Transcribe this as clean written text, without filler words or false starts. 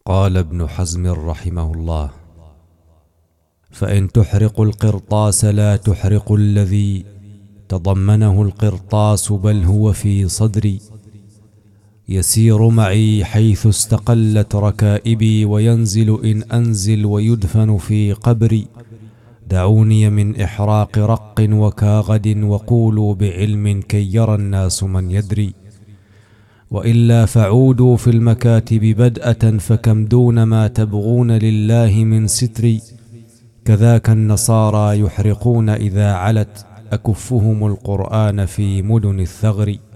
قال ابن حزم رحمه الله: فإن تحرق القرطاس لا تحرق الذي تضمنه القرطاس، بل هو في صدري، يسير معي حيث استقلت ركائبي، وينزل إن أنزل ويدفن في قبري. دعوني من إحراق رق وكاغد، وقولوا بعلم كي يرى الناس من يدري. وإلا فعودوا في المكاتب بدءة، فكم دون ما تبغون لله من ستري. كذاك النصارى يحرقون إذا علت أكفهم القرآن في مدن الثغر.